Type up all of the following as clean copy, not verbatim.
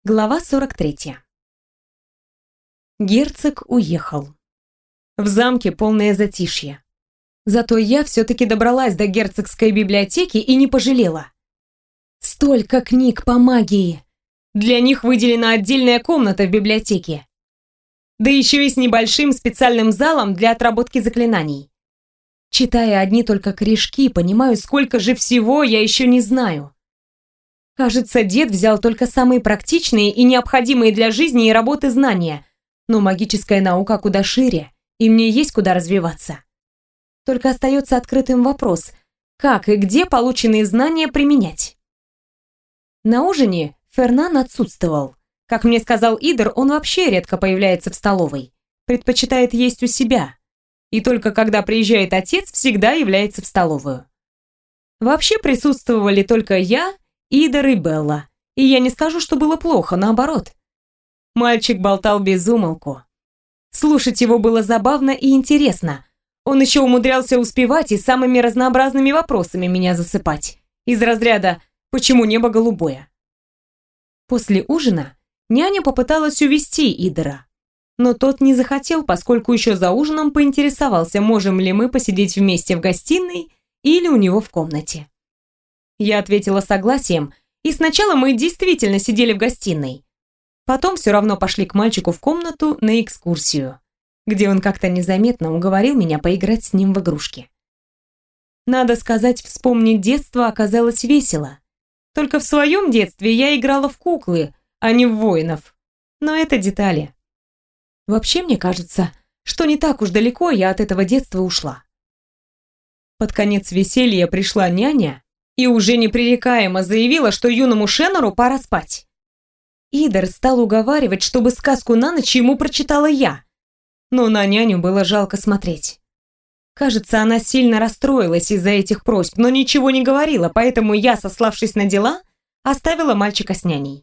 Глава 43. Герцог уехал. В замке полное затишье. Зато я все-таки добралась до герцогской библиотеки и не пожалела. Столько книг по магии. Для них выделена отдельная комната в библиотеке. Да еще и с небольшим специальным залом для отработки заклинаний. Читая одни только корешки, понимаю, сколько же всего я еще не знаю. Кажется, дед взял только самые практичные и необходимые для жизни и работы знания, но магическая наука куда шире, и мне есть куда развиваться. Только остается открытым вопрос, как и где полученные знания применять. На ужине Фернан отсутствовал. Как мне сказал Идер, он вообще редко появляется в столовой, предпочитает есть у себя, и только когда приезжает отец, всегда является в столовую. Вообще присутствовали только я, Идер и Белла, и я не скажу, что было плохо, наоборот. Мальчик болтал без умолку. Слушать его было забавно и интересно. Он еще умудрялся успевать и самыми разнообразными вопросами меня засыпать. Из разряда «Почему небо голубое?». После ужина няня попыталась увести Идера, но тот не захотел, поскольку еще за ужином поинтересовался, можем ли мы посидеть вместе в гостиной или у него в комнате. Я ответила согласием, и сначала мы действительно сидели в гостиной. Потом все равно пошли к мальчику в комнату на экскурсию, где он как-то незаметно уговорил меня поиграть с ним в игрушки. Надо сказать, вспомнить детство оказалось весело. Только в своем детстве я играла в куклы, а не в воинов. Но это детали. Вообще, мне кажется, что не так уж далеко я от этого детства ушла. Под конец веселья пришла няня и уже непререкаемо заявила, что юному Шеннеру пора спать. Идер стал уговаривать, чтобы сказку на ночь ему прочитала я, но на няню было жалко смотреть. Кажется, она сильно расстроилась из-за этих просьб, но ничего не говорила, поэтому я, сославшись на дела, оставила мальчика с няней.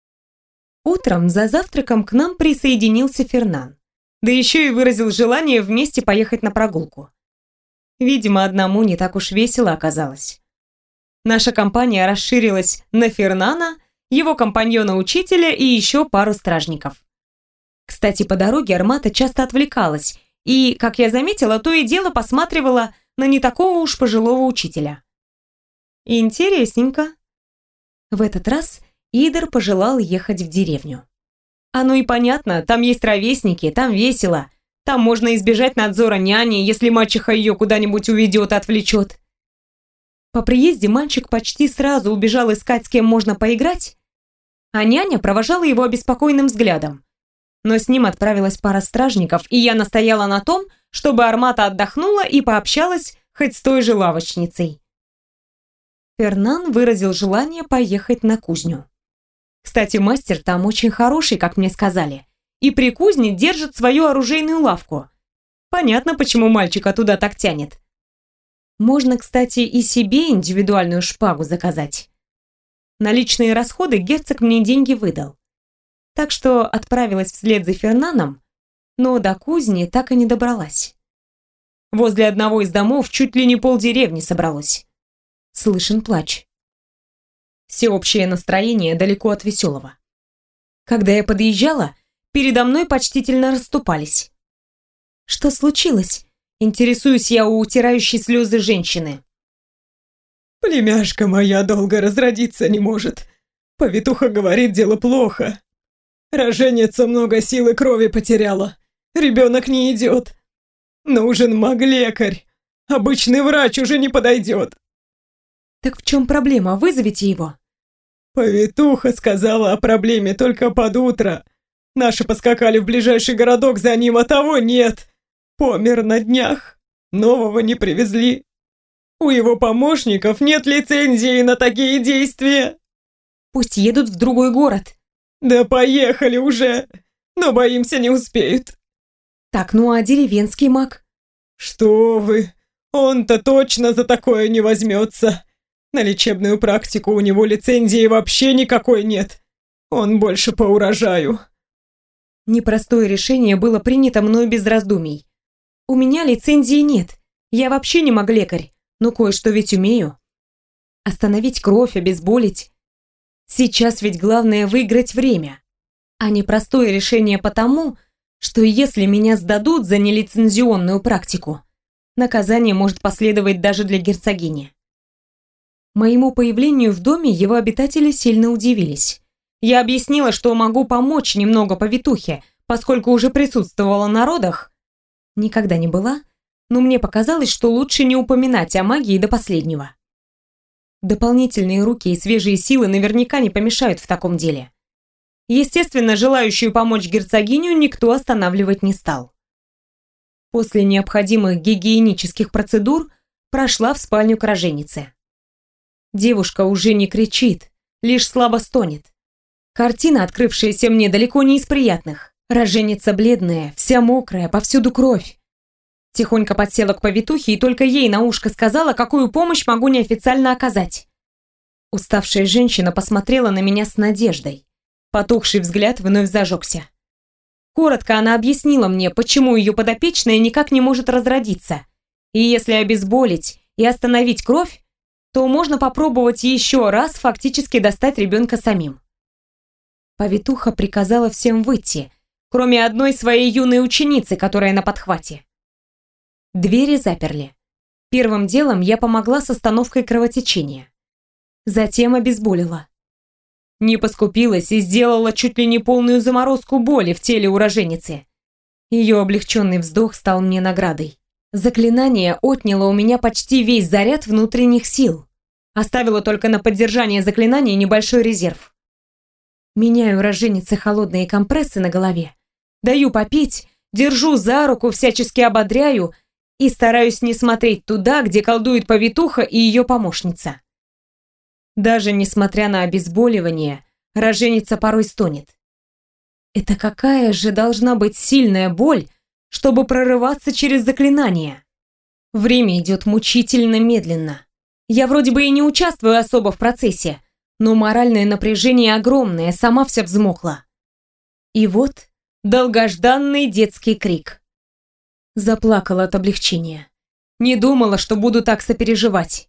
Утром за завтраком к нам присоединился Фернан, да еще и выразил желание вместе поехать на прогулку. Видимо, одному не так уж весело оказалось. Наша компания расширилась на Фернана, его компаньона-учителя и еще пару стражников. Кстати, по дороге Армата часто отвлекалась и, как я заметила, то и дело посматривала на не такого уж пожилого учителя. Интересненько. В этот раз Идер пожелал ехать в деревню. Оно и понятно, там есть ровесники, там весело, там можно избежать надзора няни, если мачеха ее куда-нибудь уведет и отвлечет. По приезде мальчик почти сразу убежал искать, с кем можно поиграть, а няня провожала его обеспокоенным взглядом. Но с ним отправилась пара стражников, и я настояла на том, чтобы Армата отдохнула и пообщалась хоть с той же лавочницей. Фернан выразил желание поехать на кузню. Кстати, мастер там очень хороший, как мне сказали, и при кузне держит свою оружейную лавку. Понятно, почему мальчика туда так тянет. Можно, кстати, и себе индивидуальную шпагу заказать. На личные расходы герцог мне деньги выдал. Так что отправилась вслед за Фернаном, но до кузни так и не добралась. Возле одного из домов чуть ли не полдеревни собралось. Слышен плач. Всеобщее настроение далеко от веселого. Когда я подъезжала, передо мной почтительно расступались. Что случилось? Интересуюсь я у утирающей слезы женщины. «Племяшка моя долго разродиться не может. Повитуха говорит, дело плохо. Роженица много сил и крови потеряла. Ребенок не идет. Нужен маг-лекарь. Обычный врач уже не подойдет». Так в чем проблема? Вызовите его. Повитуха сказала о проблеме только под утро. Наши поскакали в ближайший городок за ним, а того нет. Помер на днях. Нового не привезли. У его помощников нет лицензии на такие действия. Пусть едут в другой город. Да поехали уже. Но боимся, не успеют. Так, ну а деревенский маг? Что вы? Он-то точно за такое не возьмется. На лечебную практику у него лицензии вообще никакой нет. Он больше по урожаю. Непростое решение было принято мной без раздумий. У меня лицензии нет. Я вообще не маг-лекарь, но кое-что ведь умею. Остановить кровь, обезболить. Сейчас ведь главное выиграть время, а не простое решение потому, что если меня сдадут за нелицензионную практику, наказание может последовать даже для герцогини. Моему появлению в доме его обитатели сильно удивились. Я объяснила, что могу помочь немного повитухе, поскольку уже присутствовала на родах. Никогда не была, но мне показалось, что лучше не упоминать о магии до последнего. Дополнительные руки и свежие силы наверняка не помешают в таком деле. Естественно, желающую помочь герцогиню никто останавливать не стал. После необходимых гигиенических процедур прошла в спальню к роженице. Девушка уже не кричит, лишь слабо стонет. Картина, открывшаяся мне, далеко не из приятных. Роженица бледная, вся мокрая, повсюду кровь. Тихонько подсела к повитухе и только ей на ушко сказала, какую помощь могу неофициально оказать. Уставшая женщина посмотрела на меня с надеждой. Потухший взгляд вновь зажегся. Коротко она объяснила мне, почему ее подопечная никак не может разродиться. И если обезболить и остановить кровь, то можно попробовать еще раз фактически достать ребенка самим. Повитуха приказала всем выйти, кроме одной своей юной ученицы, которая на подхвате. Двери заперли. Первым делом я помогла с остановкой кровотечения. Затем обезболила. Не поскупилась и сделала чуть ли не полную заморозку боли в теле у роженицы. Ее облегченный вздох стал мне наградой. Заклинание отняло у меня почти весь заряд внутренних сил. Оставила только на поддержание заклинания небольшой резерв. Меняю роженице холодные компрессы на голове. Даю попить, держу за руку, всячески ободряю и стараюсь не смотреть туда, где колдует повитуха и ее помощница. Даже несмотря на обезболивание, роженица порой стонет. Это какая же должна быть сильная боль, чтобы прорываться через заклинание? Время идет мучительно медленно. Я вроде бы и не участвую особо в процессе, но моральное напряжение огромное, сама вся взмокла. И вот долгожданный детский крик. Заплакала от облегчения. Не думала, что буду так сопереживать.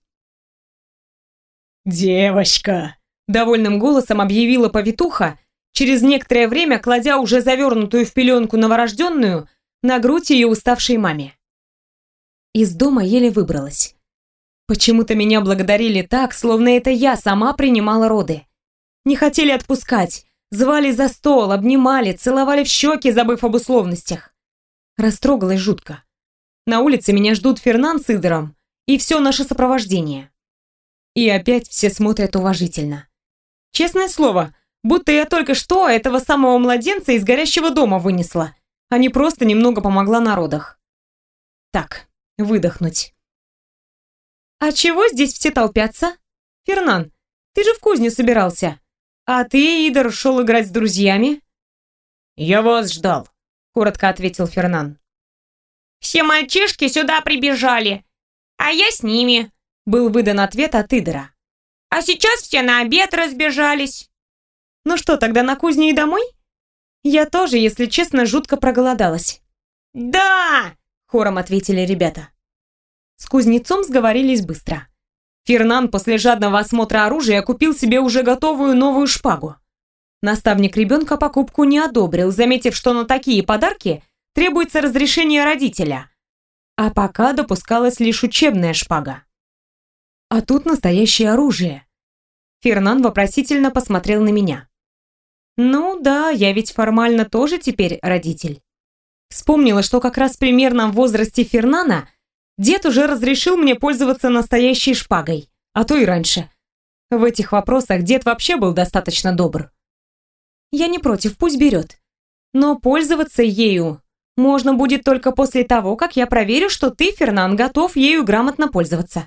«Девочка!» — довольным голосом объявила повитуха, через некоторое время кладя уже завернутую в пеленку новорожденную на грудь ее уставшей маме. Из дома еле выбралась. Почему-то меня благодарили так, словно это я сама принимала роды. Не хотели отпускать, звали за стол, обнимали, целовали в щеки, забыв об условностях. Растрогалась жутко. На улице меня ждут Фернан с Идором и все наше сопровождение. И опять все смотрят уважительно. Честное слово, будто я только что этого самого младенца из горящего дома вынесла, а не просто немного помогла на родах. Так, выдохнуть. «А чего здесь все толпятся? Фернан, ты же в кузню собирался. А ты, Идор, шел играть с друзьями?» «Я вас ждал», — коротко ответил Фернан. «Все мальчишки сюда прибежали, а я с ними», — был выдан ответ от Идора. «А сейчас все на обед разбежались». «Ну что, тогда на кузню и домой?» Я тоже, если честно, жутко проголодалась. «Да!» — хором ответили ребята. С кузнецом сговорились быстро. Фернан после жадного осмотра оружия купил себе уже готовую новую шпагу. Наставник ребенка покупку не одобрил, заметив, что на такие подарки требуется разрешение родителя. А пока допускалась лишь учебная шпага. А тут настоящее оружие. Фернан вопросительно посмотрел на меня. Ну да, я ведь формально тоже теперь родитель. Вспомнила, что как раз примерно в возрасте Фернана дед уже разрешил мне пользоваться настоящей шпагой, а то и раньше. В этих вопросах дед вообще был достаточно добр. Я не против, пусть берет. Но пользоваться ею можно будет только после того, как я проверю, что ты, Фернан, готов ею грамотно пользоваться.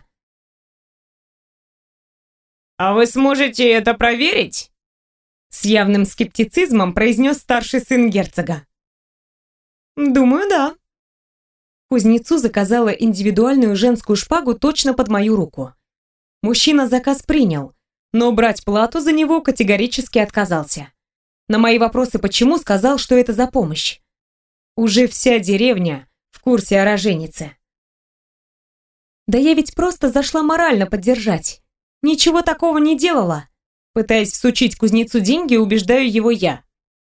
«А вы сможете это проверить?» С явным скептицизмом произнес старший сын герцога. «Думаю, да». Кузнецу заказала индивидуальную женскую шпагу точно под мою руку. Мужчина заказ принял, но брать плату за него категорически отказался. На мои вопросы почему, сказал, что это за помощь. Уже вся деревня в курсе о роженице. Да я ведь просто зашла морально поддержать. Ничего такого не делала. Пытаясь всучить кузнецу деньги, убеждаю его я.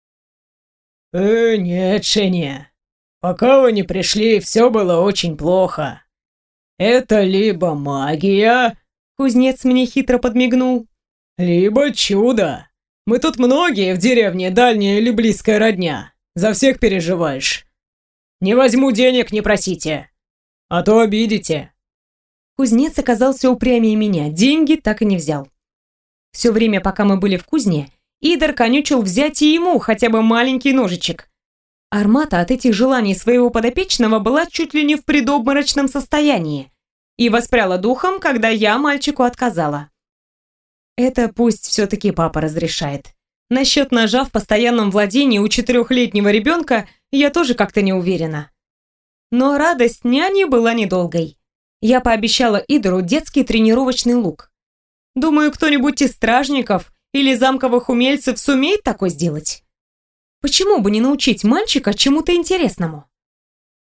Нет, Шеня. Пока вы не пришли, все было очень плохо. Это либо магия, Кузнец мне хитро подмигнул. либо чудо. Мы тут многие в деревне, дальняя или близкая родня. За всех переживаешь. Не возьму денег, не просите. А то обидите. Кузнец оказался упрямее меня, деньги так и не взял. Все время, пока мы были в кузне, Идор конючил взять и ему хотя бы маленький ножичек. Армата от этих желаний своего подопечного была чуть ли не в предобморочном состоянии и воспряла духом, когда я мальчику отказала. Это пусть все-таки папа разрешает. Насчет ножа в постоянном владении у 4-летнего ребенка я тоже как-то не уверена. Но радость няни была недолгой. Я пообещала Идору детский тренировочный лук. Думаю, кто-нибудь из стражников или замковых умельцев сумеет такой сделать. Почему бы не научить мальчика чему-то интересному?